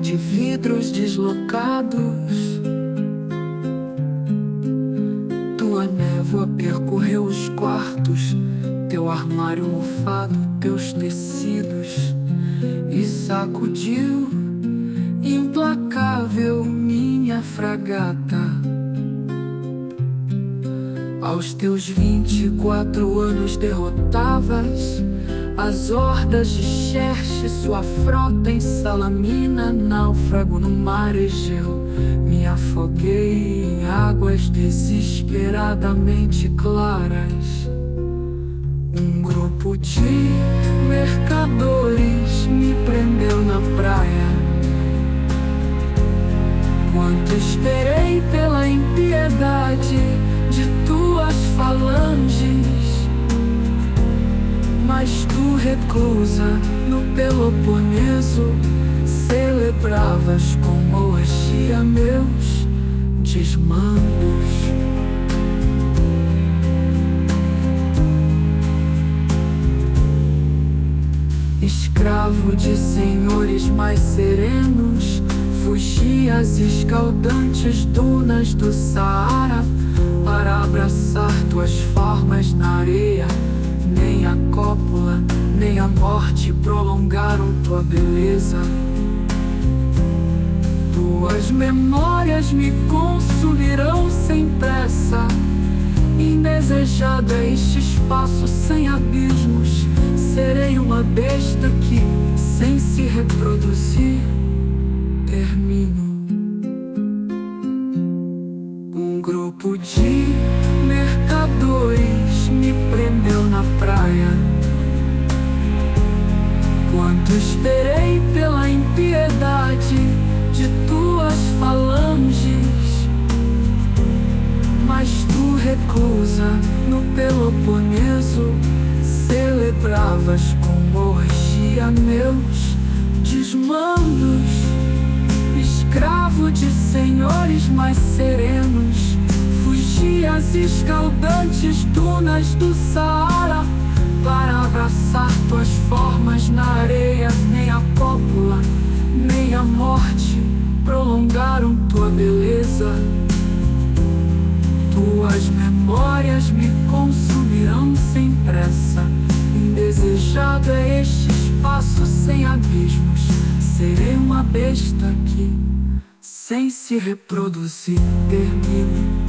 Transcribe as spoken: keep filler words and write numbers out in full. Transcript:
de vidros deslocados. Tua névoa percorreu os quartos, teu armário mofado, teus tecidos, e sacudiu, implacável, minha fragata. Aos teus vinte e quatro anos derrotavas as hordas de Xerxes, sua frota em Salamina, náufrago no mar Egeu. Me afoguei em águas desesperadamente claras. Um grupo de mercadores me prendeu na praia. Quanto esperei pela impiedade de tuas falanges, mas tu, reclusa no Peloponeso, celebravas com orgia meus desmandos. Escravo de senhores mais serenos, fugi às escaldantes dunas do Saara para abraçar tuas formas na areia. Nem a cópula, nem a morte prolongaram tua beleza. Tuas memórias me consumirão sem pressa. Indesejada este espaço sem abismos, serei uma besta que, sem se reproduzir, termino. Um grupo de mercadores me prendeu na praia. Quanto esperei pela impiedade de tuas falanges, mas tu, reclusa no Peloponeso, celebravas com orgia meus desmandos. Escravo de senhores mais serenos, fugi às escaldantes dunas do Saara para abraçar tuas formas na areia. Nem a cópula, nem a morte prolongaram tua beleza. Tuas memórias me consumirão sem pressa. Indesejado é este espaço sem abismos, serei uma besta que, sem se reproduzir, termino.